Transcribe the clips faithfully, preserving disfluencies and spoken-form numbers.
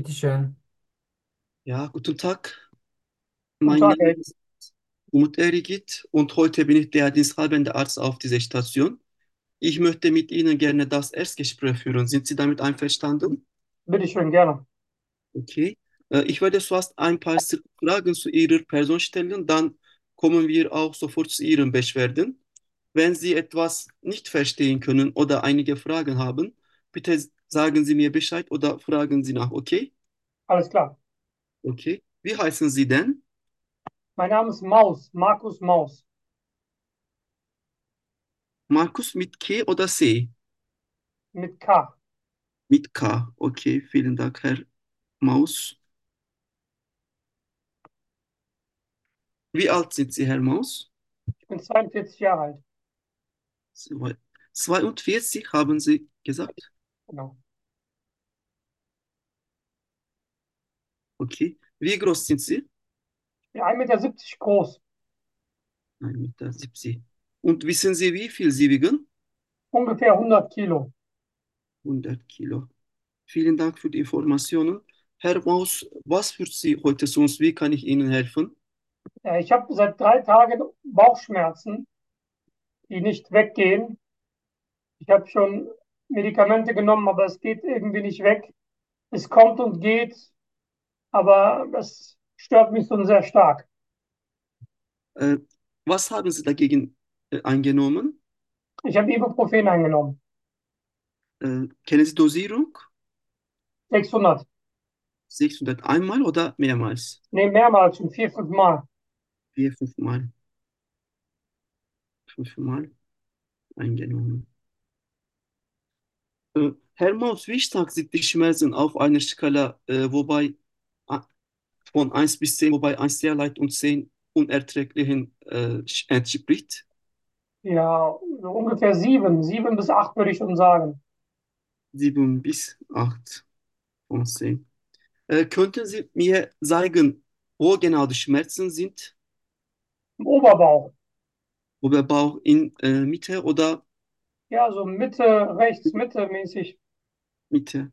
Bitteschön. Ja, guten Tag. Guten Mein Tag, Name Herr. ist Umut Erigit und heute bin ich der diensthabende Arzt auf dieser Station. Ich möchte mit Ihnen gerne das Erstgespräch führen. Sind Sie damit einverstanden? Bitteschön, gerne. Okay. Äh, Ich werde zuerst ein paar Fragen zu Ihrer Person stellen, dann kommen wir auch sofort zu Ihren Beschwerden. Wenn Sie etwas nicht verstehen können oder einige Fragen haben, bitte sagen Sie mir Bescheid oder fragen Sie nach, okay? Alles klar. Okay. Wie heißen Sie denn? Mein Name ist Maus, Markus Maus, Markus mit K oder C? mit K. Mit K. Okay, vielen Dank, Herr Maus. Wie alt sind Sie, Herr Maus? Ich bin zweiundvierzig Jahre alt. Zwei- zweiundvierzig haben Sie gesagt? Genau. Okay. Wie groß sind Sie? Ich bin ein Meter siebzig groß, ein Meter siebzig. Und wissen Sie, wie viel Sie wiegen? ungefähr hundert Kilo. hundert Kilo. Vielen Dank für die Informationen. Herr Maus, was führt Sie heute zu uns? Wie kann ich Ihnen helfen? Äh, Ich habe seit drei Tagen Bauchschmerzen, die nicht weggehen. Ich habe schon Medikamente genommen, aber es geht irgendwie nicht weg. Es kommt und geht, aber das stört mich schon sehr stark. Äh, Was haben Sie dagegen äh, eingenommen? Ich habe Ibuprofen eingenommen. Äh, kennen Sie Dosierung? sechshundert. sechshundert einmal oder mehrmals? Nee, mehrmals, schon vier, fünf Mal. Vier, fünfmal. Fünfmal eingenommen. Äh, Herr Maus, wie stark sind die Schmerzen auf einer Skala, äh, wobei äh, von eins bis zehn, wobei eins sehr leid und zehn unerträglichen äh, entspricht? Ja, so ungefähr sieben, sieben bis acht würde ich schon sagen. sieben bis acht von zehn. Äh, könnten Sie mir sagen, wo genau die Schmerzen sind? Im Oberbauch, Ob der Bauch in äh, Mitte oder ja, so Mitte, rechts, Mitte mäßig. Mitte?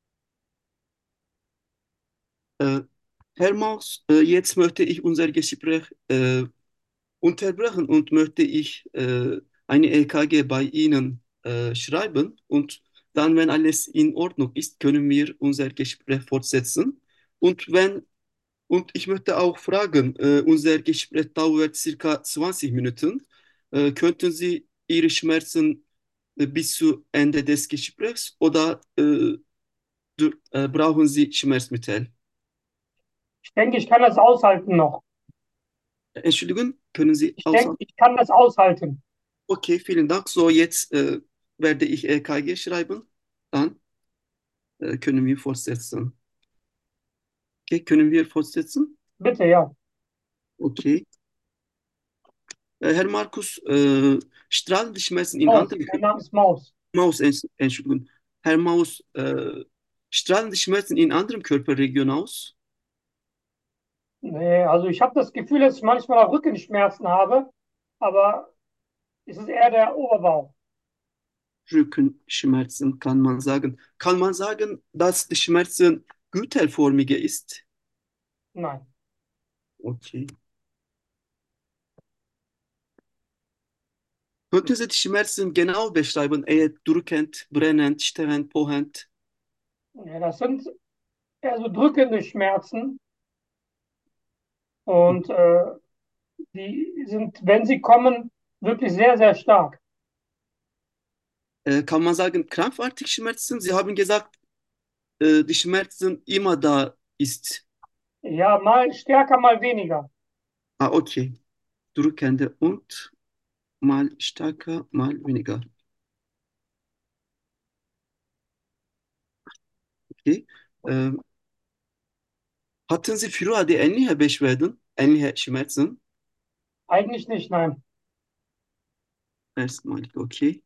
Äh, Herr Maus, äh, jetzt möchte ich unser Gespräch äh, unterbrechen und möchte ich äh, eine E K G bei Ihnen äh, schreiben und dann, wenn alles in Ordnung ist, können wir unser Gespräch fortsetzen. Und wenn und ich möchte auch fragen, äh, unser Gespräch dauert circa zwanzig Minuten. Äh, könnten Sie Ihre Schmerzen äh, bis zu Ende des Gesprächs oder äh, du, äh, brauchen Sie Schmerzmittel? Ich denke, ich kann das aushalten noch. Entschuldigung, können Sie Ich denke, aussagen? ich kann das aushalten. Okay, vielen Dank. So, jetzt äh, werde ich E K G schreiben. Dann äh, können wir fortsetzen. Okay, können wir fortsetzen? Bitte, ja. Okay. Äh, Herr Markus, äh, strahlen die Schmerzen in Maus, anderen mein Name ist Maus. Maus, Entsch- Entschuldigung. Herr Maus, äh, strahlen die Schmerzen in anderen Körperregionen aus? Nee, also ich habe das Gefühl, dass ich manchmal auch Rückenschmerzen habe, aber es ist eher der Oberbauch. Rückenschmerzen kann man sagen. Kann man sagen, dass die Schmerzen gürtelförmige ist? Nein. Okay. Könnten Sie die Schmerzen genau beschreiben? Eher drückend, brennend, stechend, pohend? Ja, das sind eher so drückende Schmerzen und äh, die sind, wenn sie kommen, wirklich sehr, sehr stark. Äh, kann man sagen, krampfartig Schmerzen? Sie haben gesagt, äh, die Schmerzen immer da ist. Ja, mal stärker, mal weniger. Ah, okay. Drückende und mal stärker, mal weniger. Okay. Ähm, hatten Sie früher die ähnliche Beschwerden, ähnliche Schmerzen? Eigentlich nicht, nein. Erstmalig, okay.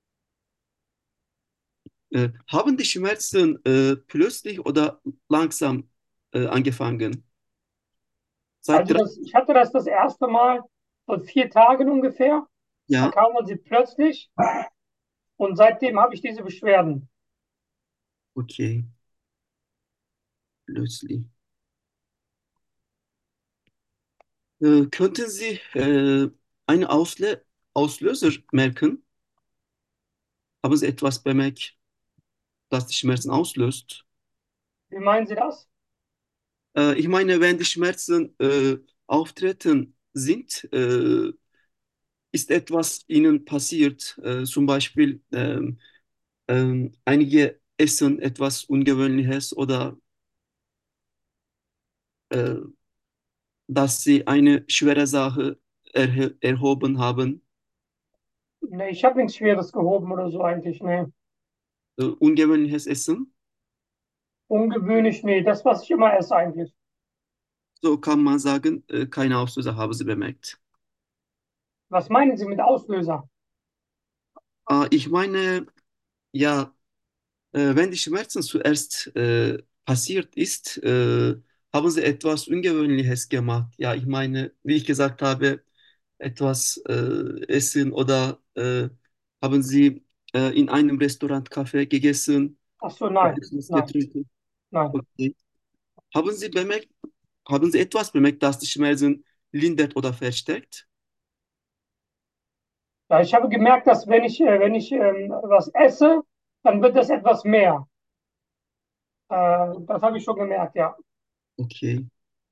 Äh, haben die Schmerzen äh, plötzlich oder langsam äh, angefangen? Seit Also drei, das, ich hatte das das erste Mal vor vier Tagen ungefähr. Da ja, kamen sie plötzlich und seitdem habe ich diese Beschwerden. okay. plötzlich. Äh, könnten Sie äh, einen Auslö Auslöser merken? Haben Sie etwas bemerkt, das die Schmerzen auslöst? Wie meinen Sie das? Äh, ich meine, wenn die Schmerzen äh, auftreten sind, äh, ist etwas Ihnen passiert? Äh, zum Beispiel ähm, ähm, einige essen etwas Ungewöhnliches oder äh, dass Sie eine schwere Sache erhe erhoben haben. Nee, ich habe nichts Schweres gehoben oder so eigentlich. Nee. Äh, ungewöhnliches Essen. Ungewöhnlich, nee. Das, was ich immer esse eigentlich. So kann man sagen, äh, keine Auslöser haben Sie bemerkt. Was meinen Sie mit Auslöser? Ah, ich meine, ja, äh, wenn die Schmerzen zuerst äh, passiert ist, äh, haben Sie etwas Ungewöhnliches gemacht. Ja, ich meine, wie ich gesagt habe, etwas äh, essen oder äh, haben Sie äh, in einem Restaurant Kaffee gegessen Ach so, oder nein. etwas Nein. getrunken. Nein. Okay. Haben Sie bemerkt, haben Sie etwas bemerkt, das die Schmerzen lindert oder verstärkt? Ja, ich habe gemerkt, dass wenn ich, äh, wenn ich ähm, was esse, dann wird das etwas mehr. Äh, das habe ich schon gemerkt, ja. Okay.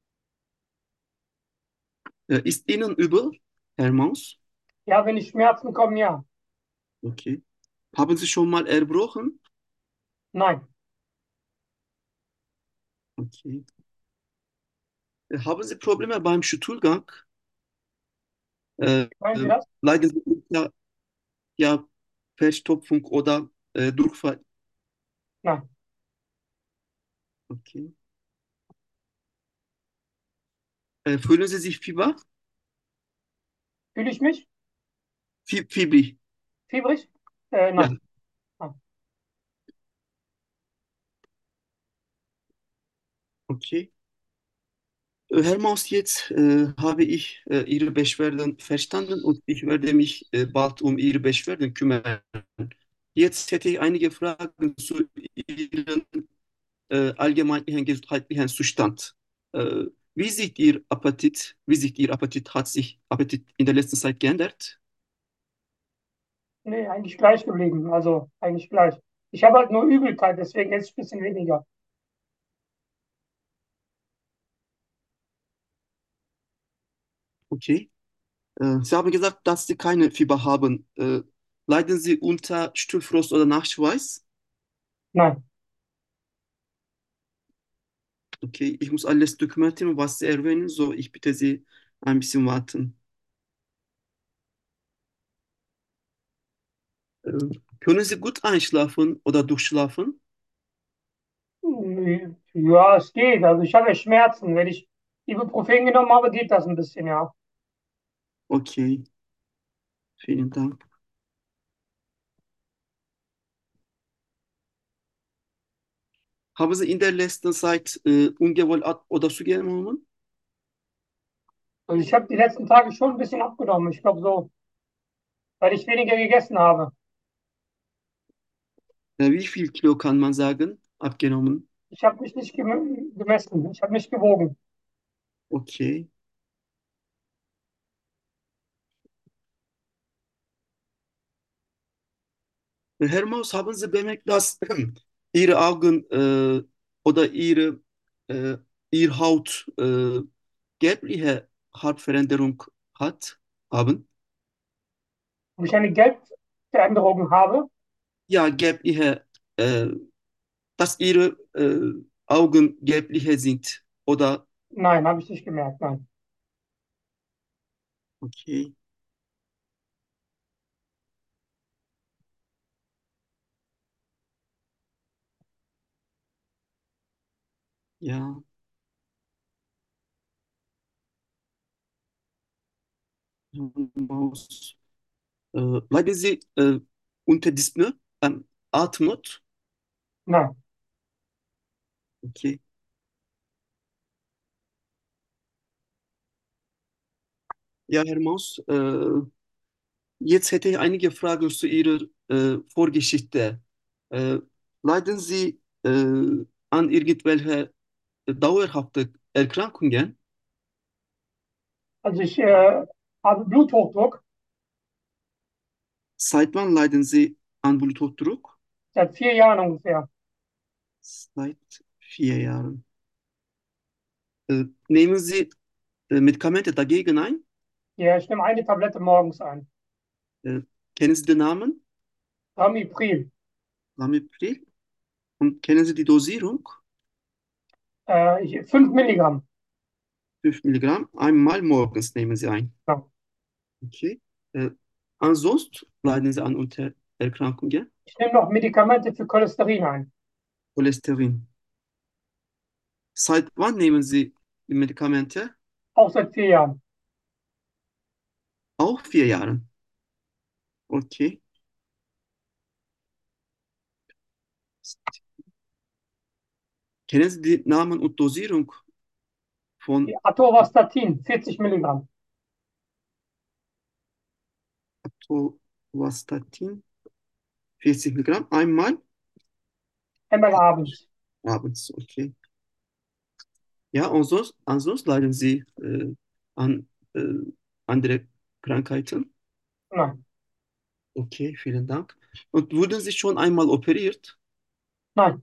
Äh, ist Ihnen übel, Herr Maus? Ja, wenn ich Schmerzen kommen, ja. Okay. Haben Sie schon mal erbrochen? Nein. Okay. Äh, haben Sie Probleme beim Stuhlgang? Äh, Meinen Sie äh, das? leiden Sie unter ja, Verstopfung oder äh, Durchfall? Nein. Okay. Äh, fühlen Sie sich Fieber? Fühle ich mich? Fie Fieber. Fiebrig? Äh, Ja, nein. Nein. okay. Äh, Herr Maus, jetzt äh, habe ich äh, Ihre Beschwerden verstanden und ich werde mich äh, bald um Ihre Beschwerden kümmern. Jetzt hätte ich einige Fragen zu Ihrem äh, allgemeinen gesundheitlichen Zustand. Äh, wie sieht Ihr Appetit, wie sieht Ihr Appetit, hat sich Appetit in der letzten Zeit geändert? Nee, eigentlich gleich geblieben. Also eigentlich gleich. Ich habe halt nur Übelkeit, deswegen esse ich ein bisschen weniger. Okay. Äh, Sie haben gesagt, dass Sie keine Fieber haben. Äh, leiden Sie unter Stuhlfrost oder Nachschweiß? Nein. Okay, ich muss alles dokumentieren, was Sie erwähnen, so ich bitte Sie ein bisschen warten. Äh, können Sie gut einschlafen oder durchschlafen? Ja, es geht. Also ich habe ja Schmerzen. Wenn ich Ibuprofen genommen habe, geht das ein bisschen, ja. Okay, vielen Dank. Haben Sie in der letzten Zeit äh, ungewollt ab- oder zugenommen? Also ich habe die letzten Tage schon ein bisschen abgenommen. Ich glaube so, weil ich weniger gegessen habe. Äh, wie viel Kilo kann man sagen? Abgenommen. Ich habe mich nicht gem gemessen. Ich habe mich gewogen. Okay. Äh, Herr Maus, haben Sie bemerkt, dass Ihre Augen äh, oder Ihre, äh, Ihr Haut äh, gelbliche Haarveränderung hat, haben? Ob ich eine Gelbveränderung habe? Ja, gelbliche, äh, dass Ihre äh, Augen gelbliche sind. Oder, Nein, habe ich nicht gemerkt. Nein. okay, ja, Herr Maus. Äh, leiden Sie äh, unter Dyspnoe, ähm, Atemnot? Nein. Okay. Ja, Herr Maus, äh, jetzt hätte ich einige Fragen zu Ihrer äh, Vorgeschichte. Äh, leiden Sie äh, an irgendwelcher dauerhafte Erkrankungen? Also ich äh, habe Bluthochdruck Seit wann leiden Sie an Bluthochdruck? seit vier Jahren ungefähr. Seit vier Jahren. Äh, nehmen Sie äh, Medikamente dagegen ein? Ja, ich nehme eine Tablette morgens ein. Äh, kennen Sie den Namen? Ramipril. Lamivudine? Und kennen Sie die Dosierung? Äh, ich, fünf Milligramm. fünf Milligramm. Einmal morgens nehmen Sie ein. Ja. Okay. Äh, ansonsten leiden Sie an Untererkrankungen? Ich nehme noch Medikamente für Cholesterin ein. Cholesterin. Seit wann nehmen Sie die Medikamente? Auch seit vier Jahren. Auch vier Jahren. Okay. Kennen Sie die Namen und Dosierung Die von Atorvastatin, vierzig Milligramm. Atorvastatin? vierzig Milligramm. Einmal Einmal abends. abends. Okay. Ja, und sonst, ansonsten leiden Sie äh, an äh, andere Krankheiten. Nein, Okay, vielen Dank. Und wurden Sie schon einmal operiert? nein.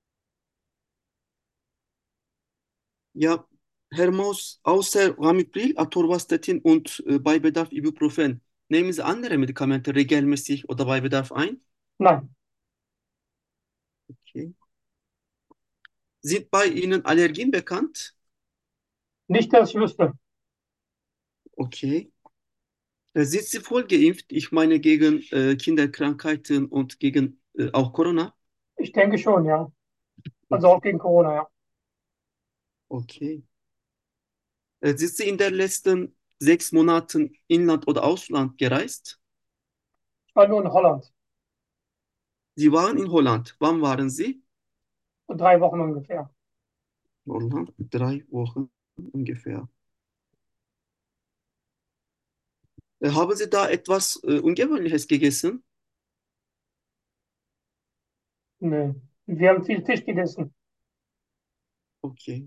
Ja, Herr Maus, außer Ramipril, Atorvastatin und äh, bei Bedarf Ibuprofen, nehmen Sie andere Medikamente regelmäßig oder bei Bedarf ein? Nein. Okay. Sind bei Ihnen Allergien bekannt? Nicht, dass ich wüsste. Okay. Äh, Sind Sie voll geimpft? Ich meine gegen äh, Kinderkrankheiten und gegen äh, auch Corona? Ich denke schon, ja. Also Okay, auch gegen Corona, ja. okay. Äh, sind Sie in den letzten sechs Monaten Inland oder Ausland gereist? Ich war nur in Holland. Sie waren in Holland. Wann waren Sie? Vor drei Wochen ungefähr. Holland, drei Wochen ungefähr. Äh, haben Sie da etwas äh, Ungewöhnliches gegessen? Nee. Wir haben viel Fisch gegessen. Okay.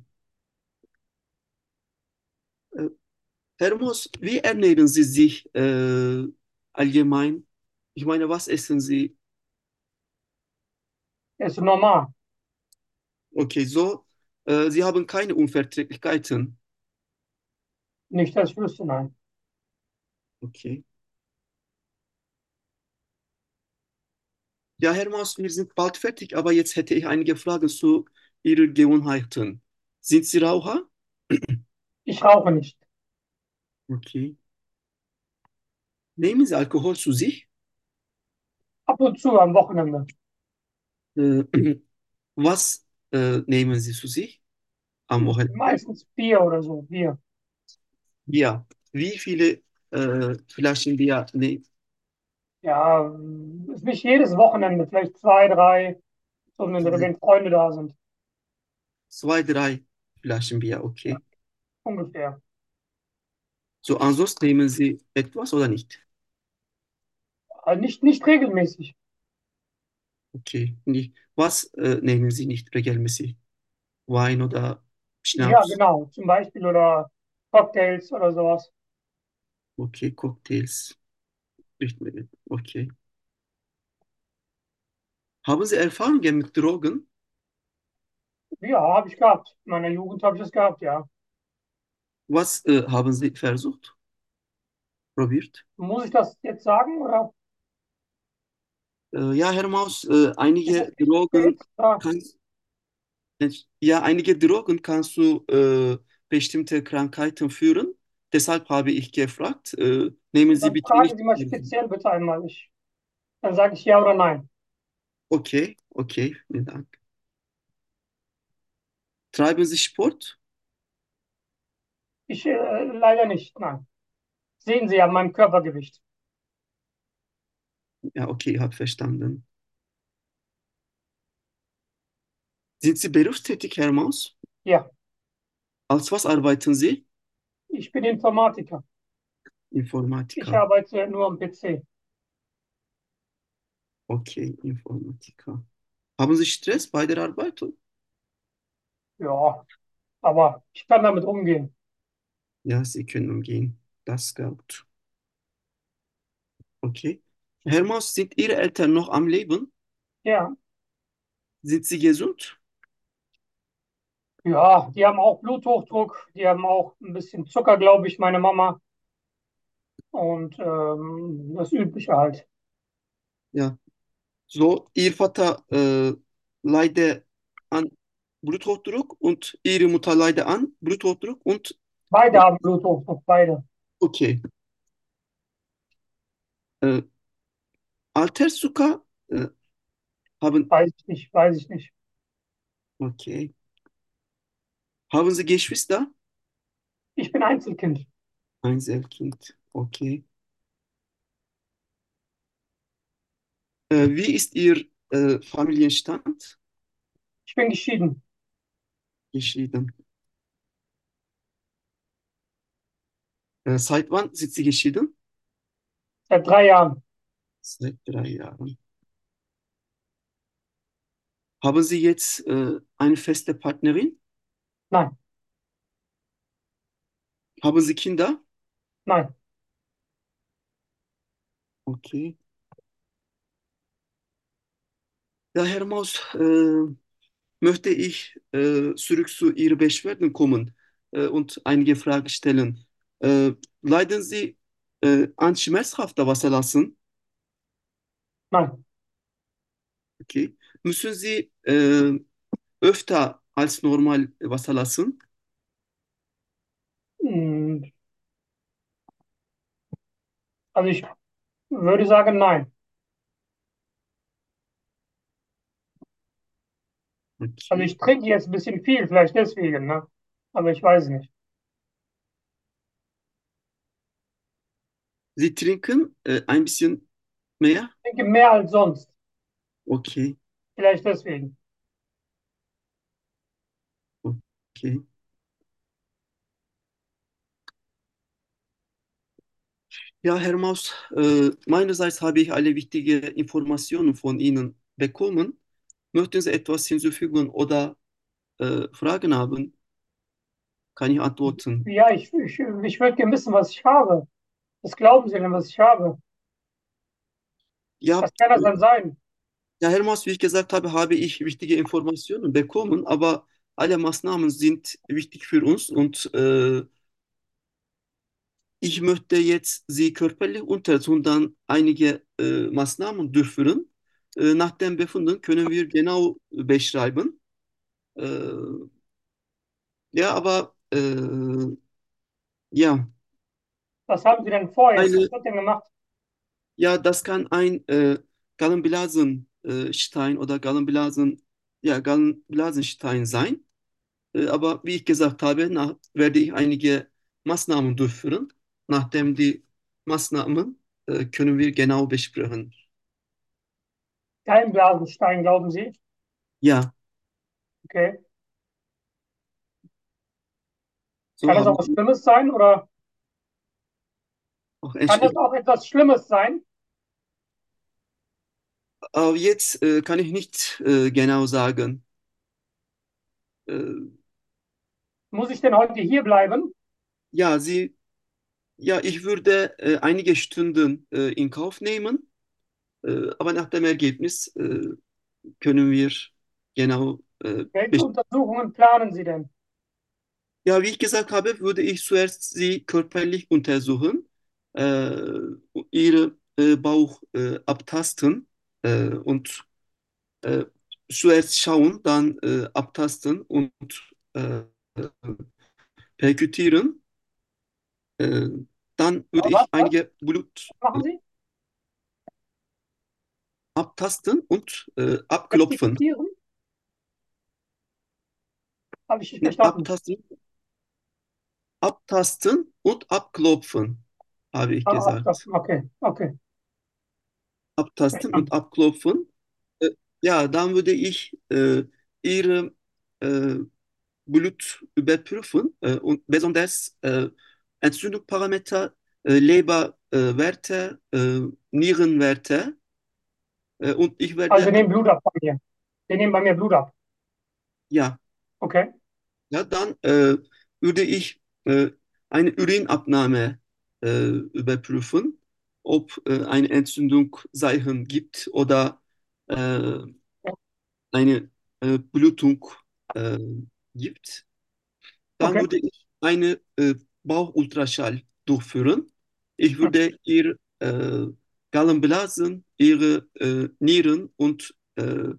Äh, Herr Moos, wie ernähren Sie sich äh, allgemein? Ich meine, was essen Sie? Das ist normal. Okay, so, äh, Sie haben keine Unverträglichkeiten. Nicht, dass ich wüsste, nein. Okay. Ja, Herr Maas, wir sind bald fertig, aber jetzt hätte ich einige Fragen zu Ihren Gewohnheiten. Sind Sie Raucher? Ich rauche nicht. Okay. Nehmen Sie Alkohol zu sich? Ab und zu am Wochenende. Äh, was äh, nehmen Sie zu sich am Wochenende? Meistens Bier oder so. Bier. Ja. Wie viele äh, Flaschen Bier? Nee, Ja, ist nicht jedes Wochenende. Vielleicht zwei, drei. So, wenn zwei, wenn Freunde da sind. zwei, drei Flaschen Bier, Ja, okay. ungefähr. So, ansonsten nehmen Sie etwas oder nicht? Aber nicht, nicht regelmäßig. Okay. Nicht. Was äh, nehmen Sie nicht regelmäßig? Wein oder Ja, Schnaps? genau. Zum Beispiel oder Cocktails oder sowas. Okay, Cocktails. Nicht mehr. Okay. Haben Sie Erfahrungen mit Drogen? Ja, habe ich gehabt. In meiner Jugend habe ich das gehabt, ja. Was äh, haben Sie versucht? Probiert? Muss ich das jetzt sagen oder Äh, ja, Herr Maus, äh, ist es einige Drogen jetzt? Ja, kann, ja, einige Drogen kannst du äh, bestimmte Krankheiten führen. Deshalb habe ich gefragt, äh, nehmen Sie dann bitte fragen nicht. Sie mal speziell bitte einmal. Ich, dann sage ich ja oder nein. Okay, okay, vielen Dank. Treiben Sie Sport? Ich äh, leider nicht, nein. Sehen Sie an meinem Körpergewicht. Ja, okay, habe verstanden. Sind Sie berufstätig, Herr Maus? Ja, Als was arbeiten Sie? ich bin Informatiker. Ich Informatiker. arbeite nur am P C. Okay, Informatiker. Haben Sie Stress bei der Arbeit? Ja, aber ich kann damit umgehen. Ja, Sie können umgehen. Das ist gut. Okay. Herr Maus, sind Ihre Eltern noch am Leben? Ja, Sind sie gesund? ja, die haben auch Bluthochdruck, die haben auch ein bisschen Zucker, glaube ich, meine Mama. Und ähm, das Übliche halt. Ja. So, Ihr Vater äh, leidet an Bluthochdruck und Ihre Mutter leidet an Bluthochdruck und Beide was? haben Bluthochdruck, beide. Okay. Äh, Alterszucker äh, haben, Weiß ich nicht, weiß ich nicht. okay. Haben Sie Geschwister? Ich bin Einzelkind. Einzelkind. Okay. Äh, wie ist Ihr äh, Familienstand? Ich bin geschieden. Geschieden. Äh, seit wann sind Sie geschieden? Seit drei Jahren. Seit drei Jahren. Haben Sie jetzt äh, eine feste Partnerin? Nein, Haben Sie Kinder? nein. Okay. Ja, Herr Maus, äh, möchte ich äh, zurück zu Ihren Beschwerden kommen äh, und einige Fragen stellen. Äh, leiden Sie äh, an schmerzhafter Wasserlassen? Nein. Okay. Müssen Sie äh, öfter als normal Wasser lassen? Hm, also ich würde sagen, nein. Also Okay. ich trinke jetzt ein bisschen viel, vielleicht deswegen, ne? Aber ich weiß es nicht. Sie trinken äh, ein bisschen mehr? Ich trinke mehr als sonst. Okay. Vielleicht deswegen. Okay. Ja, Herr Maus, äh, meinerseits habe ich alle wichtigen Informationen von Ihnen bekommen. Möchten Sie etwas hinzufügen oder äh, Fragen haben? Kann ich antworten? Ja, ich, ich, ich würde gerne wissen, was ich habe. Was glauben Sie denn, was ich habe? Ja, Was kann das dann sein? ja, Herr Maus, wie ich gesagt habe, habe ich wichtige Informationen bekommen, aber alle Maßnahmen sind wichtig für uns und äh, ich möchte jetzt Sie körperlich untersuchen, dann einige äh, Maßnahmen durchführen. Äh, nach den Befunden können wir genau beschreiben. Äh, ja, aber äh, ja, Was haben Sie denn vor jetzt? eine, Was wird denn gemacht? ja, das kann ein äh, Gallenblasenstein äh, Stein oder Gallenblasen, ja, Gallenblasenstein sein. Äh, aber wie ich gesagt habe, nach, werde ich einige Maßnahmen durchführen. Nachdem die Maßnahmen äh, können wir genau besprechen. Gallenblasenstein, glauben Sie? Ja, Okay. Kann so das auch haben was Sie Schlimmes sein oder auch kann das Entschuldigung. auch etwas Schlimmes sein? Aber jetzt äh, kann ich nicht äh, genau sagen. Äh, Muss ich denn heute hier bleiben? ja, Sie, ja, ich würde äh, einige Stunden äh, in Kauf nehmen, äh, aber nach dem Ergebnis äh, können wir genau äh, Welche bes- Untersuchungen planen Sie denn? ja, wie ich gesagt habe, würde ich zuerst Sie körperlich untersuchen, äh, Ihre äh, Bauch äh, abtasten äh, und äh, zuerst schauen, dann äh, abtasten und äh, perkutieren. Äh, dann würde Was, ich was einige Blut machen äh, Sie? abtasten und äh, abklopfen. Rekrutieren? Habe ich nicht Ne, verstanden. abtasten, abtasten und abklopfen, habe ich Ah, gesagt. abklopfen. Okay, okay. Abtasten und Verstanden. abklopfen. Äh, ja, dann würde ich äh, Ihre äh, Blut überprüfen äh, und besonders äh, Entzündungsparameter, äh, Leberwerte, äh, Nierenwerte äh, und ich Also Sie werde, nehmen Blut ab bei mir. Sie nehmen bei mir Blut ab. ja, Okay. Ja, dann äh, würde ich äh, eine Urinabnahme äh, überprüfen, ob äh, eine Entzündung Seichen gibt oder äh, eine äh, Blutung äh, gibt. Dann Okay. würde ich eine äh, Bauchultraschall durchführen. Ich Hm. würde ihr äh, Gallenblasen, ihre äh, Nieren und äh,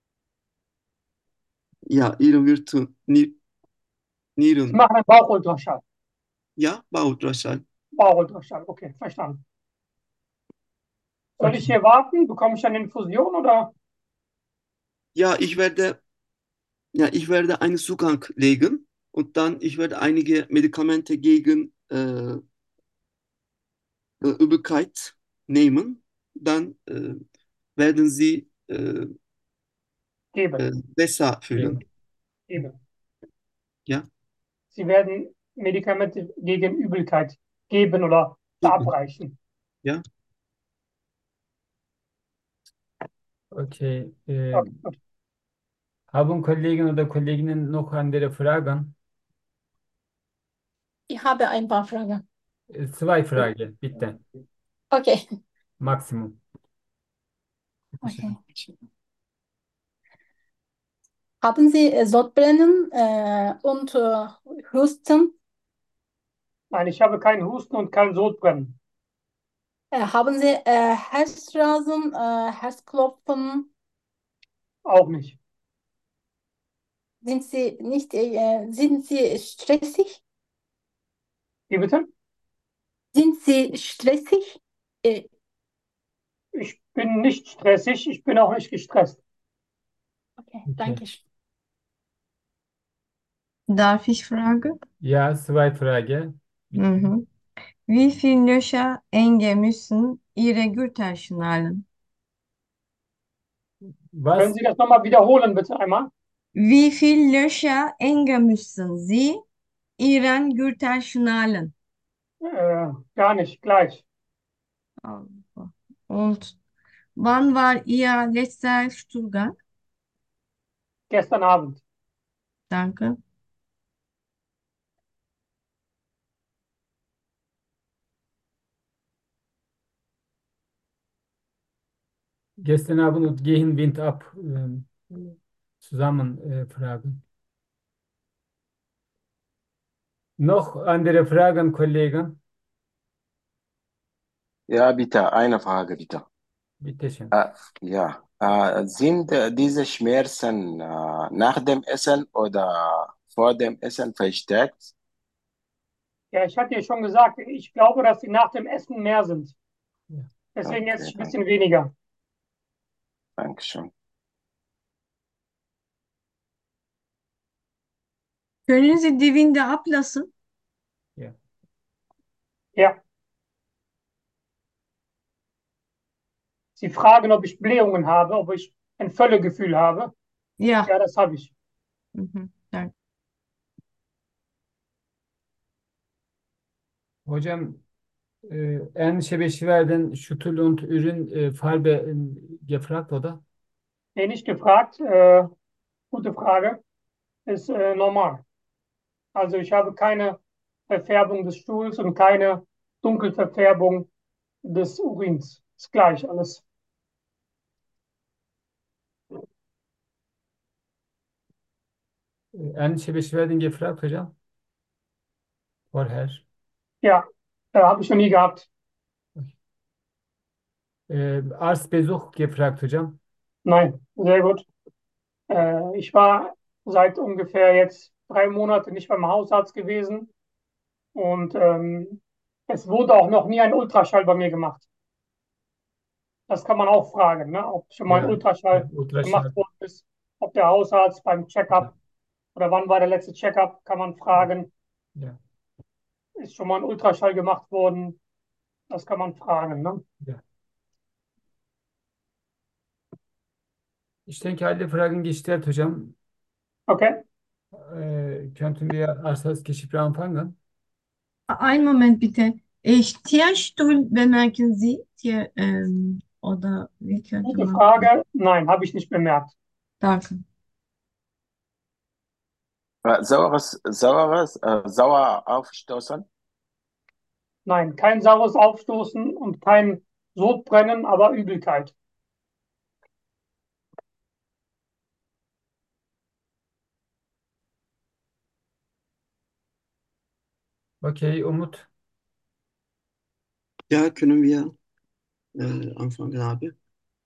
ja, ihre Wirte, Ni Sie Nieren, machen einen Bauchultraschall. ja, Bauchultraschall. Bauchultraschall, okay, verstanden. Soll ich Okay. hier warten? Bekomme ich eine Infusion oder? Ja, ich werde, ja, ich werde einen Zugang legen und dann ich werde einige Medikamente gegen äh, äh, Übelkeit nehmen. Dann äh, werden Sie äh, Geben, äh, besser Ja. fühlen. geben. Ja, Sie werden Medikamente gegen Übelkeit geben oder geben. verabreichen. Ja. Okay. Äh, Okay, gut. haben Kollegen oder Kolleginnen noch andere Fragen? Ich habe ein paar Fragen. Äh, Zwei Fragen, bitte. Okay, Maximum. okay. Haben Sie äh, Sodbrennen äh, und äh, Husten? Nein, ich habe keinen Husten und kein Sodbrennen. Äh, haben Sie äh, Herzrasen, äh, Herzklopfen? Auch nicht. Sind Sie nicht, äh, sind Sie stressig? Wie bitte? Sind Sie stressig? Äh, Ich bin nicht stressig, ich bin auch nicht gestresst. okay, Okay. danke schön. Darf ich fragen? Ja, zwei Fragen. Hı hı. Wie viel Löcher Enge müssen Ihre Güter schnallen? Was? Können Sie das nochmal wiederholen, bitte einmal? Wie viel Löcher Enge müssen Sie Ihren Gürtel schnallen? Äh, gar nicht, gleich. Allah. Und wann war Ihr letzter Stuhlgang? Gestern Abend. Danke. Gestern Abend und gehen Wind ab. ähm, zusammen äh, fragen. Noch andere Fragen, Kollegen? Ja, bitte, eine Frage, bitte. Bitte schön. Äh, ja, äh, sind äh, diese Schmerzen äh, nach dem Essen oder vor dem Essen verstärkt? Ja, ich hatte ja schon gesagt, ich glaube, dass sie nach dem Essen mehr sind. Ja. Deswegen Okay, jetzt ein danke, bisschen weniger. danke schön. Können Sie die Winde ablassen? Ja. Ja. Sie fragen, ob ich Blähungen habe, ob ich ein Völlegefühl habe. Ja. Ja, das habe ich. Mhm. Danke. Hocam e, endişe beşiverden Schüttel und Ürün e, Farbe e, gefragt, oder? Nee, nicht gefragt. Äh, gute Frage. Ist äh, normal. Also ich habe keine Verfärbung des Stuhls und keine Dunkelverfärbung des Urins. Ist gleich alles. E, endişe beşiverden gefragt, hocam. Vorher. Ja, äh, habe ich noch nie gehabt. E, Arztbesuch gefragt, hocam. Nein, sehr gut. Äh, ich war seit ungefähr jetzt drei Monaten nicht beim Hausarzt gewesen und ähm, es wurde auch noch nie ein Ultraschall bei mir gemacht. Das kann man auch fragen, ne? Ob schon mal ein Ja, ja, Ultraschall Ultraschall. gemacht worden ist, ob der Hausarzt beim Ja, Checkup oder wann war der letzte Checkup, kann man fragen. ja, Ist schon mal ein Ultraschall gemacht worden? Das kann man fragen, ne? ja. Ich denke, alle Fragen gestellt, hocam. Okay. E, könnten wir als Gespräch anfangen? Einen Moment bitte. Ich, Tierstuhl bemerken Sie? Tier, ähm, oder wie könnte Gute man? Frage. Nein, habe ich nicht bemerkt. Danke. Äh, saures, saures, äh, sauer aufstoßen? Nein, kein saures Aufstoßen und kein Sodbrennen, aber Übelkeit. Okay, Umut. Ja, können wir äh, anfangen, abi?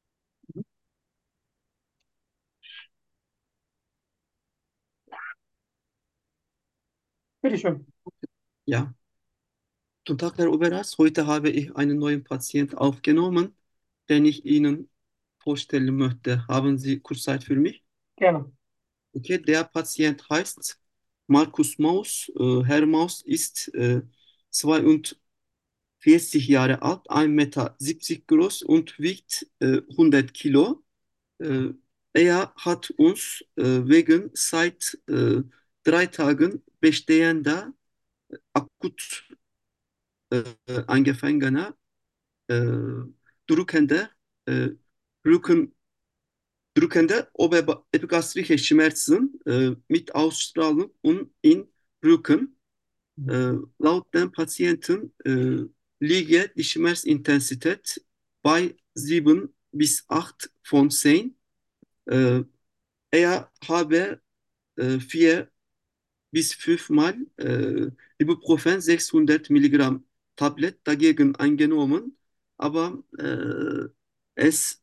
Bitteschön. Ja. Guten Tag, Herr Oberast. Heute habe ich einen neuen Patient aufgenommen, den ich Ihnen vorstellen möchte. Haben Sie kurz Zeit für mich? Gerne. Okay, der Patient heißt Markus Maus. Äh, Herr Maus ist äh, zweiundvierzig Jahre alt, ein Meter siebzig groß und wiegt äh, hundert Kilo. Äh, Er hat uns äh, wegen seit äh, drei Tagen bestehender akut äh, angefangener äh, drückende, äh, Rücken, drückende ober- epigastrische Schmerzen äh, mit Ausstrahlung und in Rücken. Äh, laut dem Patienten äh, liege die Schmerzintensität bei sieben bis acht von zehn. Äh, Er habe äh, vier bis fünfmal äh, Ibuprofen sechshundert Milligramm Tablet dagegen eingenommen, aber äh, es,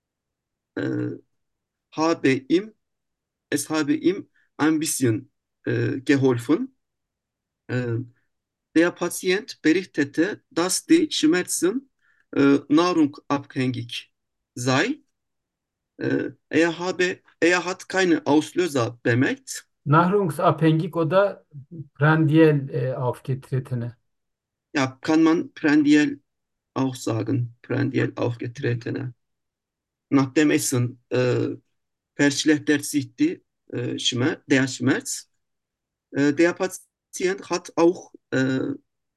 äh, habe ihm, es habe ihm ein bisschen äh, geholfen. Äh, Der Patient berichtete, dass die Schmerzen äh, nahrungabhängig sei. Äh, er habe, er hat keine Auslöser bemerkt. Nahrungsabhängig oder prandial e, aufgetretene. Ja, kann man prandial auch sagen, prandial aufgetretene. Nach dem Essen äh, verschlechtert sich die, äh, Schmerz, der Schmerz. Äh, der Patient hat auch, äh,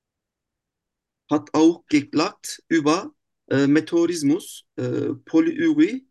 hat auch geklagt über äh, Meteorismus, äh, Polyurie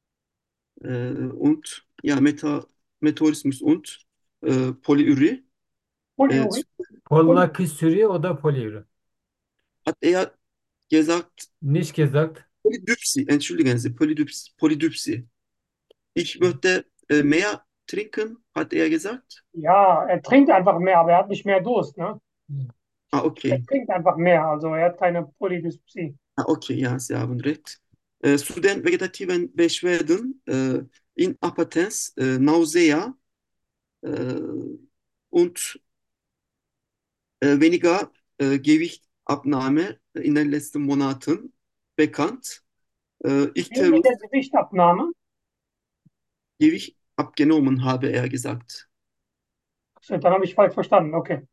äh, und ja, Meta, Meteorismus und äh, Polyurie. Äh, Polyurie. Poly Pollakisüri o da poliüri. Hat er gesagt, Nicht gesagt. Polydipsie, entschuldigen Sie, Polydipsie, Polydipsie. Ich möchte äh, mehr trinken, hat er gesagt. Ja, er trinkt einfach mehr, aber er hat nicht mehr Durst, ne? Ah, Er okay. trinkt einfach mehr, also er hat keine Polydyspsie. Ah, okay, ja, Sie haben recht. Äh, zu den vegetativen Beschwerden, äh, Inappetenz, äh, Nausea äh, und äh, weniger äh, Gewichtabnahme in den letzten Monaten bekannt. Äh, Icterus, Weniger Gewichtabnahme. Gewicht abgenommen, habe er gesagt. So, dann habe ich falsch verstanden. Okay.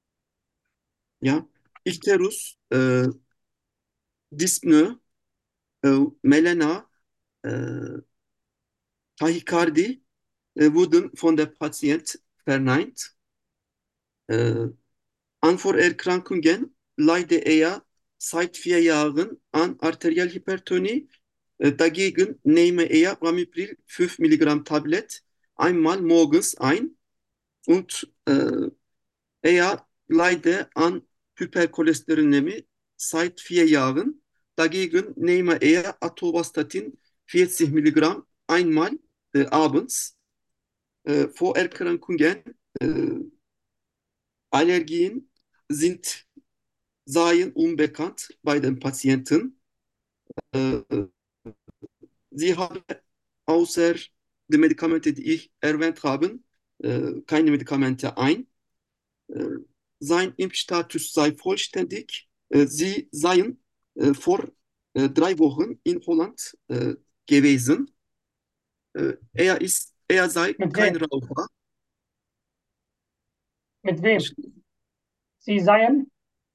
Ja, Icterus, äh, Dyspnoe, äh, Melena, äh, Tachykardie äh, wurden von der Patient verneint. Äh, an Vorerkrankungen leide er seit vier Jahren an Arterialhypertonie. Äh, dagegen nehme er Ramipril fünf Milligramm Tablet einmal morgens ein und äh, er leide an Hypercholesterinämie seit vier Jahren. Dagegen nehme er Atorvastatin vierzig Milligramm einmal äh, abends. Äh, Vorerkrankungen, äh, Allergien sind seien unbekannt bei den Patienten. Äh, Sie haben außer die Medikamente, die ich erwähnt habe, äh, keine Medikamente ein. Äh, Sein Impfstatus sei vollständig. Äh, Sie seien äh, vor äh, drei Wochen in Holland äh, gewesen. Äh, er ist, er sei Mit kein wem? Raucher. Mit wem? Sie seien,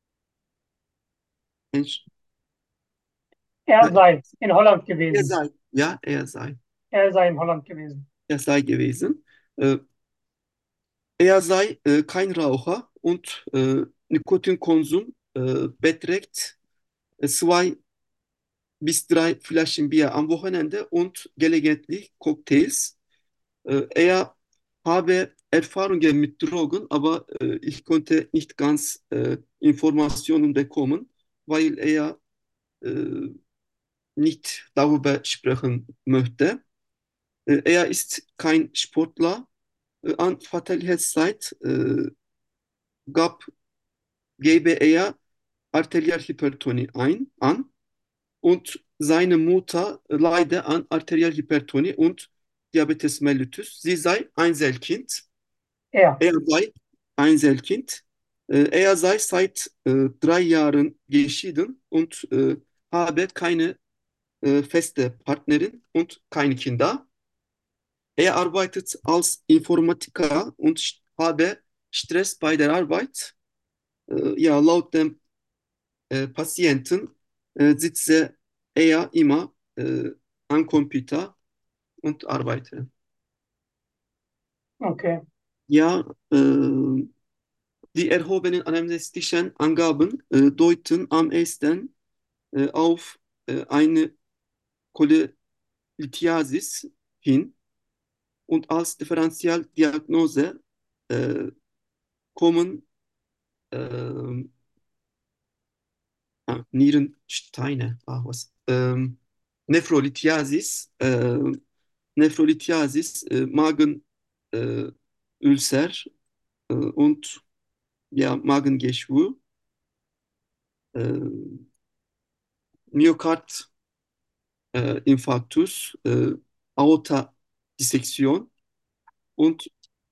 Entsch- er sei in Holland Er gewesen. sei, ja, er sei, Er sei in Holland gewesen. er sei gewesen. Äh, Er sei äh, kein Raucher und äh, Nikotinkonsum äh, beträgt äh, zwei bis drei Flaschen Bier am Wochenende und gelegentlich Cocktails. Äh, er habe Erfahrungen mit Drogen, aber äh, ich konnte nicht ganz äh, Informationen bekommen, weil er äh, nicht darüber sprechen möchte. Äh, er ist kein Sportler. Äh, an Vaterlichkeitszeit äh, gab, gebe er Arterialhypertonie ein, an und seine Mutter leide an Arterialhypertonie und Diabetes mellitus. Sie sei Einzelkind. Er. Er sei Einzelkind. Äh, er sei seit äh, drei Jahren geschieden und äh, habe keine äh, feste Partnerin und keine Kinder. Er arbeitet als Informatiker und sch- habe Stress bei der Arbeit. Äh, ja, laut dem äh, Patienten äh, sitze er immer äh, am Computer und arbeite. Okay. Ja, äh, die erhobenen anamnestischen Angaben äh, deuten am ehesten äh, auf äh, eine Cholelithiasis hin und als Differentialdiagnose äh, kommen äh, ah, Nierensteine, ah, was, ähm, Nephrolithiasis, äh, Nephrolithiasis, äh, Magenulcer äh, Ulcer, äh, und ja, Magengeschwür, äh, Myokard äh, Infarktus, äh, Aorta-Dissektion und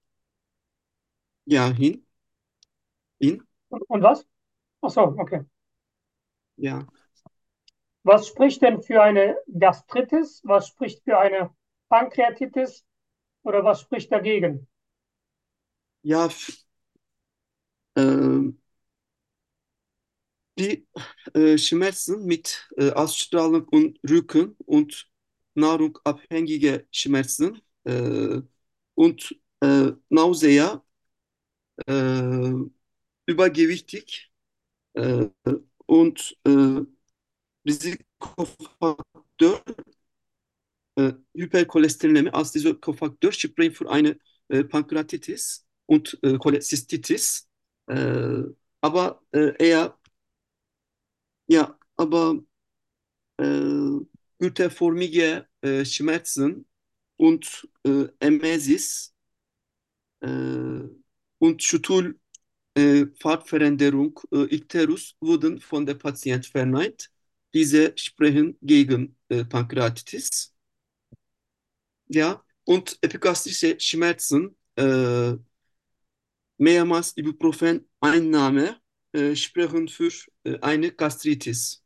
ja, hin, in, Und, und was? Ach so, okay. ja, Was spricht denn für eine Gastritis? Was spricht für eine Pankreatitis? Oder was spricht dagegen? ja, f- äh, die äh, Schmerzen mit äh, Ausstrahlung und Rücken und nahrungabhängige Schmerzen äh, und äh, Nausea, äh, übergewichtig äh, und äh, Risikofaktor äh, Hypercholesterinämie als Risikofaktor sprechen für eine äh, Pankreatitis und äh, Cholecystitis. Äh, aber äh, eher, ja, aber äh, gürtelförmige äh, Schmerzen und äh, Emesis äh, und Schüttel äh, Farbveränderung, äh, Icterus wurden von der Patient verneint. Diese sprechen gegen äh, Pankreatitis. Ja, und epigastrische Schmerzen, äh, mehrmals Ibuprofen-Einnahme äh, sprechen für äh, eine Gastritis.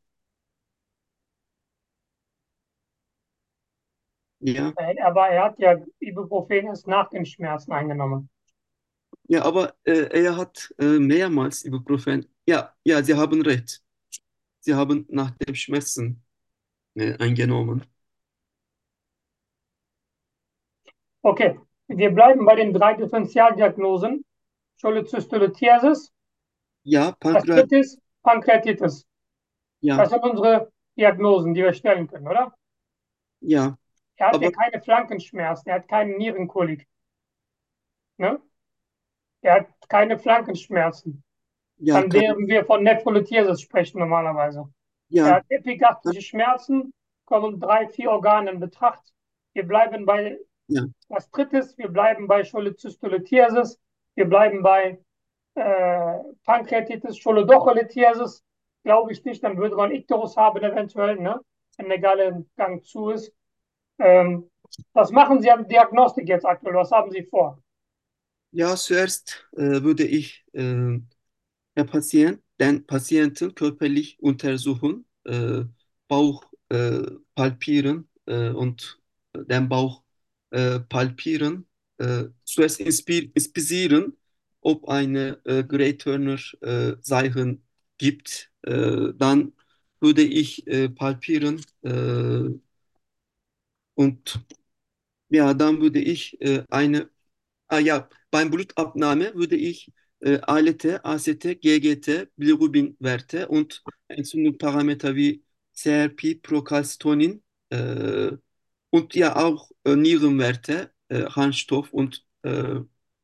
Ja, Äh, Aber er hat ja Ibuprofen erst nach den Schmerzen eingenommen. ja, aber äh, er hat äh, mehrmals Ibuprofen. Ja, ja, Sie haben recht. Sie haben nach dem Schmerzen äh, eingenommen. Okay, wir bleiben bei den drei Differentialdiagnosen. Cholecystolithiasis, Ja, Pankreat, Gastritis, Pankreatitis. ja, Das sind unsere Diagnosen, die wir stellen können, oder? ja, Er hat ja aber keine Flankenschmerzen, er hat keinen Nierenkolik, ne? Er hat keine Flankenschmerzen. ja, Dann kein, werden wir von Nephrolithiasis sprechen normalerweise. Er ja, hat epigastrische Schmerzen, kommen drei, vier Organe in Betracht. Wir bleiben bei ja, Gastritis, wir bleiben bei Cholecystolithiasis, wir bleiben bei äh, Pankreatitis, Choledocholithiasis. Glaube ich nicht, dann würde man Icterus haben eventuell, ne? Wenn der Gallengang zu ist. Ähm, was machen Sie an Diagnostik jetzt aktuell? Was haben Sie vor? ja, zuerst äh, würde ich äh, der Patient, den Patienten körperlich untersuchen, äh, Bauch äh, palpieren äh, und den Bauch äh, palpieren, äh, zuerst inspi- inspisieren, ob eine äh, Grey Turner äh, Zeichen gibt. Äh, dann würde ich äh, palpieren äh, und ja, dann würde ich äh, eine Ah, ja, beim Blutabnahme würde ich äh, A L T, A C T, G G T, Bilirubinwerte und Entzündungsparameter wie C R P, Procalcitonin äh, und ja auch äh, Nierenwerte, äh, Harnstoff und äh,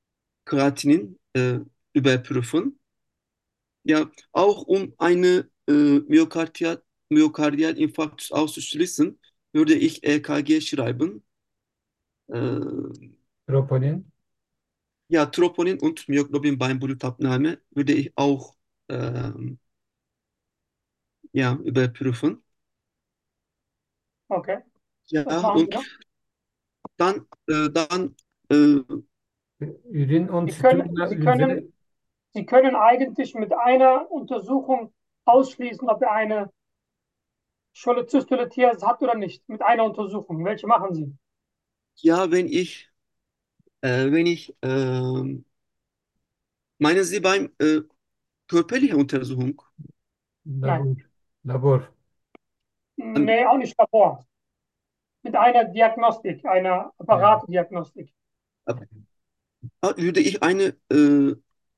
Kreatinin äh, überprüfen. Ja, auch um eine äh, Myokardial, Myokardialinfarktus auszuschließen, würde ich E K G schreiben. Äh, Troponin. ja, Troponin und Myoglobin beim Blutabnahme würde ich auch ähm, ja, überprüfen. Okay. Was Ja, machen Sie und noch? dann, äh, dann äh, Urin und Sie können, Sie können, Stylolyse. Sie können eigentlich mit einer Untersuchung ausschließen, ob er eine Cholezystolithiasis hat oder nicht. Mit einer Untersuchung. Welche machen Sie? ja, wenn ich, äh, wenn ich, ähm, meinen Sie beim äh, körperlichen Untersuchung? Nein. Labor. Labor. Ähm, Nee, auch nicht Labor. Mit einer Diagnostik, einer Ja. Apparatdiagnostik. äh, würde ich eine äh,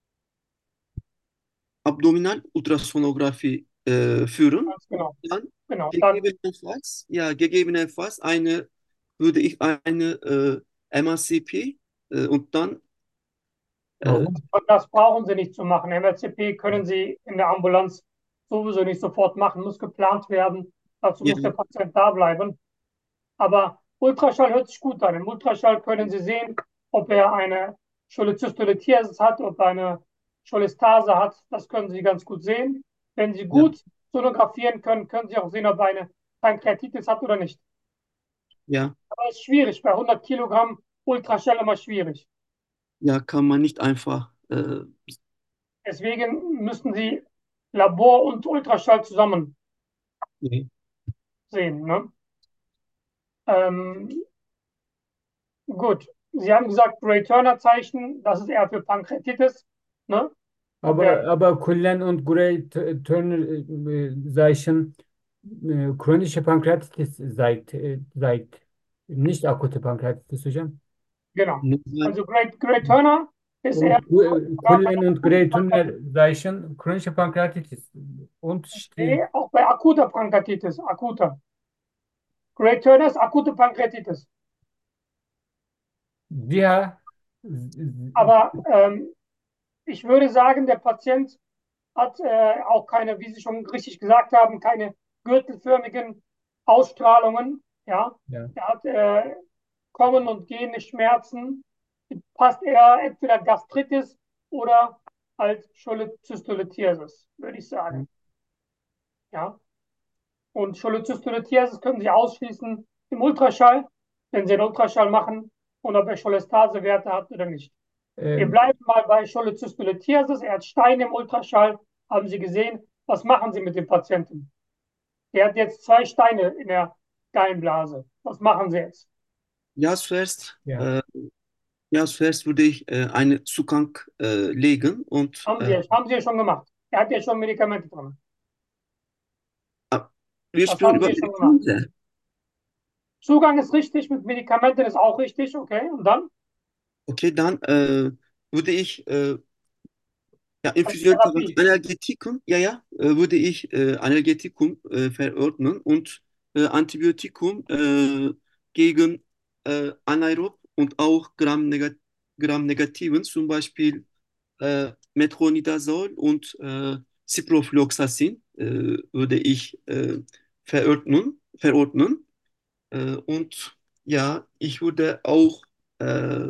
Abdominal-Ultrasonographie äh, führen. Ganz genau. Dann Genau. Dann, gegebenenfalls, ja, gegebenenfalls eine, würde ich eine äh, M R C P äh, und dann, äh, Warum? und das brauchen Sie nicht zu machen. M R C P können Sie in der Ambulanz sowieso nicht sofort machen, muss geplant werden. Dazu ja, muss der Patient da bleiben. Aber Ultraschall hört sich gut an. Im Ultraschall können Sie sehen, ob er eine Cholezystolithiasis hat, ob er eine Cholestase hat. Das können Sie ganz gut sehen. Wenn Sie ja, gut sonografieren können, können Sie auch sehen, ob er eine Pankreatitis hat oder nicht. ja, Aber es ist schwierig. Bei hundert Kilogramm Ultraschall immer schwierig. ja, kann man nicht einfach, äh, Deswegen müssen Sie Labor und Ultraschall zusammen nee. sehen. Ne? Ähm, gut. Sie haben gesagt, Gray-Turner-Zeichen, das ist eher für Pankreatitis. Ne? Ob er, Aber, aber Cullen und Gray-Turner-Zeichen äh, chronische Pankreatitis zeigt, äh, zeigt. Nicht akute Pankreatitis, hocam. genau. Normal, Also Gray, Gray-Turner ist eher Und Gu- Cullen und Gray-Turner-Zeichen chronische Pankreatitis. Und Still. nee, auch bei akuter Pankreatitis, akuter. Gray-Turner ist akute Pankreatitis. Ja, Aber ähm, ich würde sagen, der Patient hat äh, auch keine, wie Sie schon richtig gesagt haben, keine gürtelförmigen Ausstrahlungen. Ja, ja. er hat äh, kommen und gehende Schmerzen. Passt eher entweder Gastritis oder halt Cholezystolithiasis, würde ich sagen. Ja, und Cholezystolithiasis können Sie ausschließen im Ultraschall, wenn Sie einen Ultraschall machen und ob er Cholestasewerte hat oder nicht. Wir Ähm, bleiben mal bei Cholezystolithiasis. Er hat Steine im Ultraschall. Haben Sie gesehen? Was machen Sie mit dem Patienten? Der hat jetzt zwei Steine in der Gallenblase. Was machen Sie jetzt? ja, zuerst, ja. äh, ja, zuerst würde ich äh, eine Zugang äh, legen und Haben Sie, äh, ja- haben Sie ja schon gemacht. Er hat ja schon Medikamente drin. ah, wir Das sprechen haben Sie über ja schon gemacht. Medikamente. Zugang ist richtig, mit Medikamenten ist auch richtig, okay. Und dann Okay, dann äh, würde ich äh, ja, in als Physiotherapie Therapie. Analgetikum, ja, ja, äh, würde ich äh, Analgetikum äh, verordnen und äh, Antibiotikum äh, gegen äh, anaerob und auch Gram-negat Gram-negativen, zum Beispiel äh, Metronidazol und äh, Ciprofloxacin, äh, würde ich äh, verordnen, verordnen. Äh, und ja, ich würde auch äh,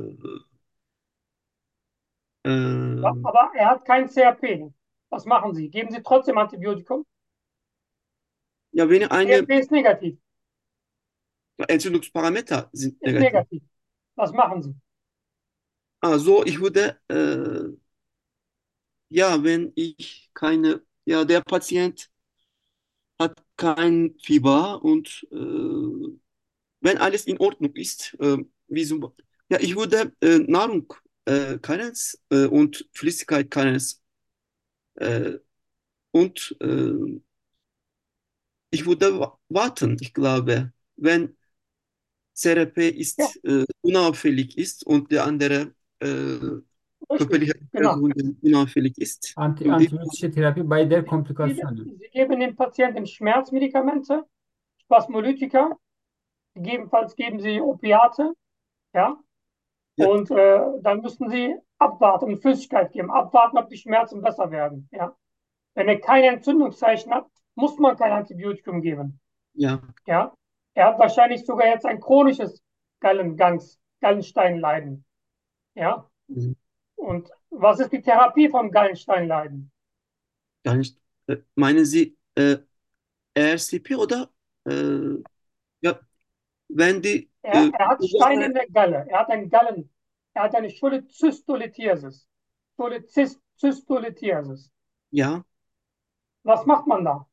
Ja, äh, aber er hat kein C R P. Was machen Sie? Geben Sie trotzdem Antibiotikum? ja, wenn eine C R P ist negativ. Entzündungsparameter sind Ist negativ. negativ. Was machen Sie? Also ich würde, äh, ja, wenn ich keine, ja, der Patient hat kein Fieber und äh, wenn alles in Ordnung ist, äh, wie zum, ja, ich würde äh, Nahrung, äh, Karenz äh, und Flüssigkeit Karenz äh, und äh, ich würde wa- warten, ich glaube, wenn C R P Ja, ist, äh, unauffällig ist und der andere äh, richtig. körperliche Genau. Untersuchungen unauffällig ist, Anti, würde ich, antibiyotische Therapie bei der Sie, Komplikation. Sie geben dem Patienten Schmerzmedikamente, Spasmolytika, gegebenenfalls geben Sie Opiate, ja, ja, und äh, dann müssen Sie abwarten und Flüssigkeit geben, abwarten, ob die Schmerzen besser werden. Ja? Wenn er keine Entzündungszeichen hat, muss man kein Antibiotikum geben. Ja, Ja? Er hat wahrscheinlich sogar jetzt ein chronisches Gallengangs, Gallensteinleiden. Ja? mhm, Und was ist die Therapie vom Gallensteinleiden? gar nicht. Äh, meinen Sie äh, R C P oder äh, ja, wenn die Er, äh, er hat Steine Ursache, in der Galle. Er hat einen Gallen. Er hat eine Cholecystolithiasis. Cholecyst- Zystolithiasis. ja, Was macht man da?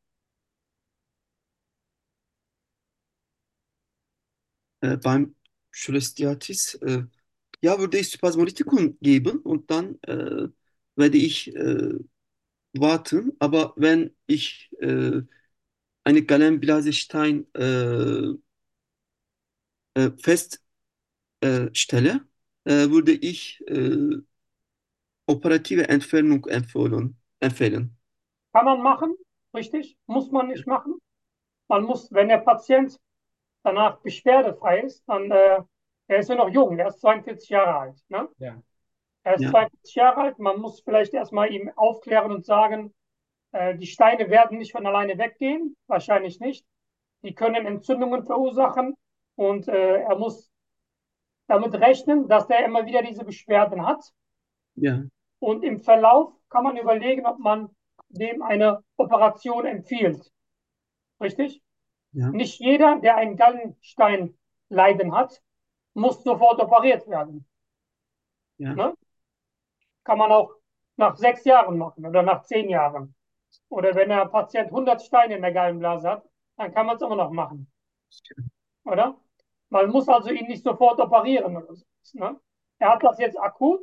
äh, beim Cholestatis, äh, ja, würde ich Spasmodikum geben und dann äh, werde ich äh, warten. Aber wenn ich äh, eine Gallenblasestein äh, äh, feststelle, äh, würde ich äh, operative Entfernung empfehlen. empfehlen. Kann man machen, richtig? Muss man nicht machen. Man muss, wenn der Patient danach beschwerdefrei ist, dann, äh, er ist ja noch jung, er ist zweiundvierzig Jahre alt. Ne? Ja. Er ist Ja, zweiundvierzig Jahre alt, man muss vielleicht erstmal ihm aufklären und sagen, äh, die Steine werden nicht von alleine weggehen, wahrscheinlich nicht. Die können Entzündungen verursachen und äh, er muss damit rechnen, dass er immer wieder diese Beschwerden hat. ja, Und im Verlauf kann man überlegen, ob man dem eine Operation empfiehlt. Richtig? ja, Nicht jeder, der ein Gallensteinleiden hat, muss sofort operiert werden. ja, Ne? Kann man auch nach sechs Jahren machen oder nach zehn Jahren. Oder wenn der Patient hundert Steine in der Gallenblase hat, dann kann man es immer noch machen. Oder? Man muss also ihn nicht sofort operieren oder so. Ne? Er hat das jetzt akut.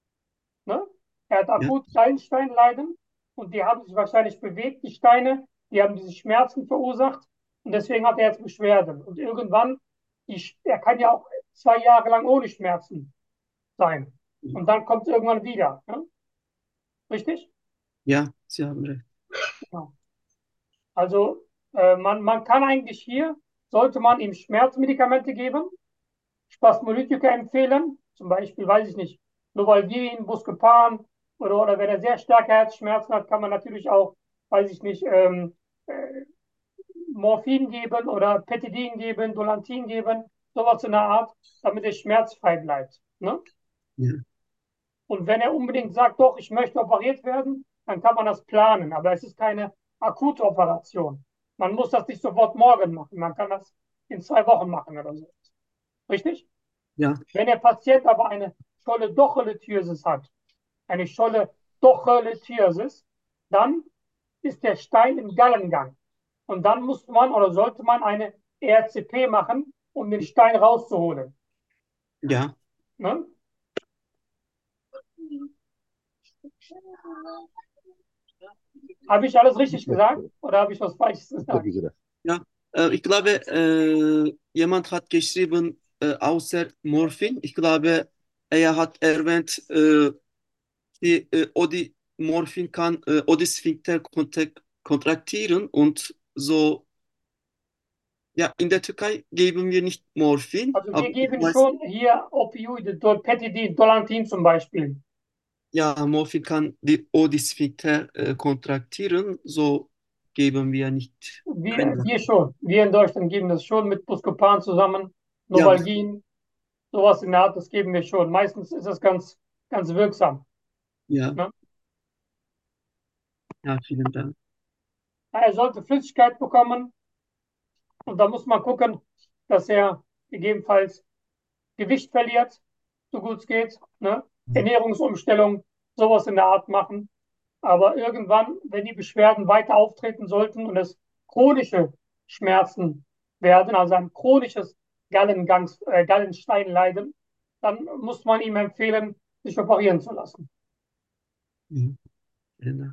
Ne? Er hat ja, akut Gallensteinleiden und die haben sich wahrscheinlich bewegt, die Steine, die haben diese Schmerzen verursacht und deswegen hat er jetzt Beschwerden. Und irgendwann, die, er kann ja auch zwei Jahre lang ohne Schmerzen sein. Und dann kommt es irgendwann wieder. Ne? Richtig? ja, Sie haben recht. Ja. Also äh, man, man kann eigentlich hier, sollte man ihm Schmerzmedikamente geben, Spasmolytika empfehlen, zum Beispiel, weiß ich nicht, Novalgin, Buscopan oder, oder wenn er sehr starke Herzschmerzen hat, kann man natürlich auch, weiß ich nicht, ähm, äh, Morphin geben oder Petidin geben, Dolantin geben, sowas in der Art, damit er schmerzfrei bleibt. Ne? Ja, Und wenn er unbedingt sagt, doch, ich möchte operiert werden, dann kann man das planen, aber es ist keine akute Operation. Man muss das nicht sofort morgen machen, man kann das in zwei Wochen machen oder so. Richtig? ja, Wenn der Patient aber eine scholle Docholithiasis hat, eine scholle Docholithiasis, dann ist der Stein im Gallengang. Und dann muss man oder sollte man eine E R C P machen, um den Stein rauszuholen. ja. Ne? Habe ich alles richtig gesagt oder habe ich was Falsches gesagt? Ja, äh, ich glaube, äh, jemand hat geschrieben, äh, außer Morphin, ich glaube, er hat erwähnt, äh, die äh, Odi Morphin kann äh, Odisphinkter kontak- kontraktieren und so, ja, in der Türkei geben wir nicht Morphin, Also aber wir geben meist, schon hier Opioide, Petidin, Dolantin zum Beispiel. ja, Morphin kann die Odisphinkter äh, kontraktieren, so geben wir nicht Wir, eine. wir schon. Wir in Deutschland geben das schon mit Buscopan zusammen, Ja, Novalgin, sowas in der Art, das geben wir schon. Meistens ist das ganz, ganz wirksam. ja, Ne? ja, vielen Dank. Er sollte Flüssigkeit bekommen und da muss man gucken, dass er gegebenenfalls Gewicht verliert, so gut es geht. Ne? Ernährungsumstellung, sowas in der Art machen. Aber irgendwann, wenn die Beschwerden weiter auftreten sollten und es chronische Schmerzen werden, also ein chronisches Gallengangs, äh, Gallensteinleiden, dann muss man ihm empfehlen, sich operieren zu lassen. Ja, vielen Dank.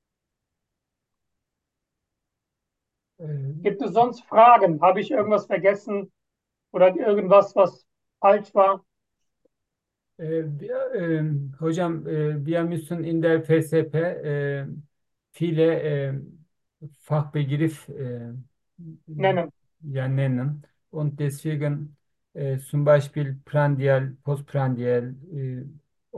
Ee, Gibt es sonst Fragen? Habe ich irgendwas vergessen oder irgendwas, was falsch war? e, bir- e, hocam, e, wir müssen in der F S P e, viele e, Fachbegriff e, Nennen. ja, nennen. Und deswegen e, zum Beispiel prandial, postprandial, e,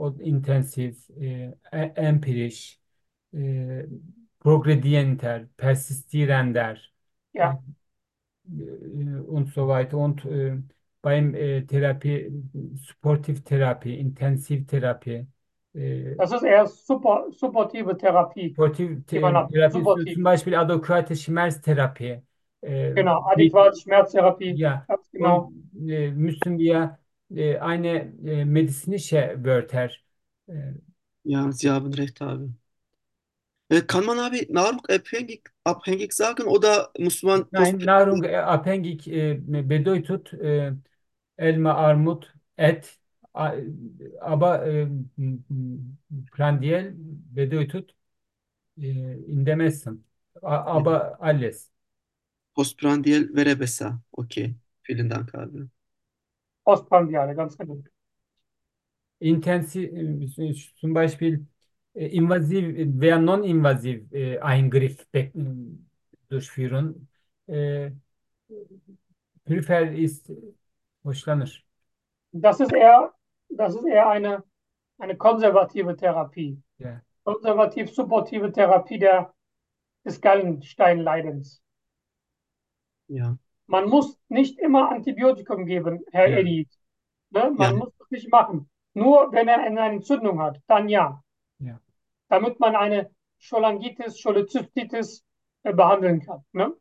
o intensif, e, e- empirisch, e, progredienter, persistierender, e, Ja, äh, und so weiter. Und äh, beim äh, Therapie, Sportivtherapie, Intensivtherapie, äh, das ist eher super, supportive Therapie, die man hat. Sportivtherapie, so Supportiv. zum Beispiel adäquate Schmerztherapie, äh, Genau, geht- adäquate Schmerztherapie. ja, Ganz und genau. äh, müssen wir äh, eine äh, medizinische Wörter, äh, Ja, Sie haben recht, abi. Äh, kann man abi nahrungabhängig abhängig sagen oder muss man nein, Nahrung äh, abhängig äh, bedeutet äh, Elma, Armut, et, a- aber äh, m- m- prandial bedeutet äh, in dem Essen. A- Aber alles. postprandial wäre besser. Okay, vielen Dank, abi. Postprandiale, ganz genau. Intensiv, äh, zum Beispiel äh, invasiv veya non-invasiv äh, Eingriff be- durchführen. Äh, Prefer ist hoşlanır. Das ist eher, das ist eher eine, eine konservative Therapie. Ja, Konservativ-supportive Therapie der, des Gallensteinleidens. Ja, Man muss nicht immer Antibiotikum geben, Herr ja, Eddy. Ne? ja, Man muss das nicht machen. Nur wenn er eine Entzündung hat, dann ja. ja. Damit man eine Cholangitis, Cholecystitis äh, behandeln kann. Ne?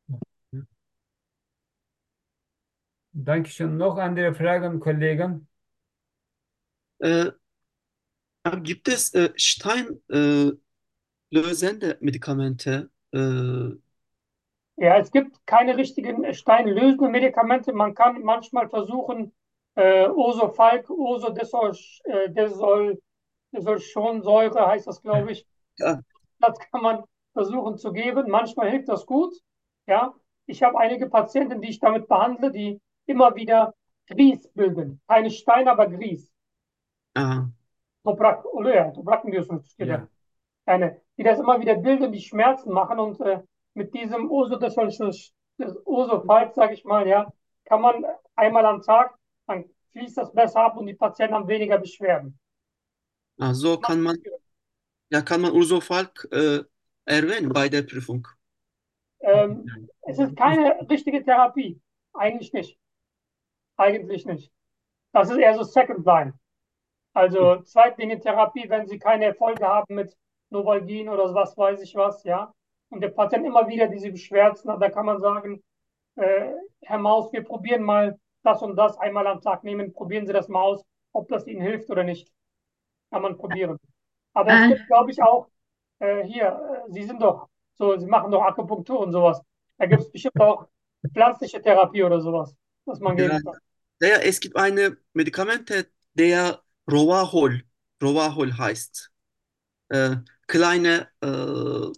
Dankeschön. Noch andere Fragen, Kollegen? Äh, abi, gibt es äh, Stein äh, lösende Medikamente? Äh, Ja, es gibt keine richtigen steinlösenden Medikamente. Man kann manchmal versuchen, äh, Osofalk, Osodesol, äh, Desol, Desolschonsäure heißt das, glaube ich. ja, Das kann man versuchen zu geben. Manchmal hilft das gut. Ja, ich habe einige Patienten, die ich damit behandle, die immer wieder Grieß bilden. Keine Steine, aber Grieß. ah, Toprak oluyor. Toprak mı diyorsunuz Türkçe'de? Ja, Yani die das immer wieder bilden, die Schmerzen machen und äh, mit diesem Uso, das Uso-Falz, sage ich mal, ja, kann man einmal am Tag, dann fließt das besser ab und die Patienten haben weniger Beschwerden. ah, so kann man, ja, kann man Ursofalk äh, erwähnen bei der Prüfung. Ähm, es ist keine richtige Therapie. Eigentlich nicht. Eigentlich nicht. Das ist eher so Second Line. Also Zweitlinie-Therapie, wenn Sie keine Erfolge haben mit Novalgin oder was weiß ich was, ja. Und der Patient immer wieder diese Beschwerden hat, da kann man sagen, äh, Herr Maus, wir probieren mal das und das einmal am Tag nehmen. Probieren Sie das mal aus, ob das Ihnen hilft oder nicht. Kann man probieren. Aber es Äh, gibt, glaube ich, auch äh, hier, äh, Sie sind doch so, Sie machen doch Akupunktur und sowas. Da gibt es bestimmt auch pflanzliche Therapie oder sowas, was man Ja, geben kann. ja, es gibt eine Medikamente, der Rovahol, Rovahol heißt. Äh, kleine äh,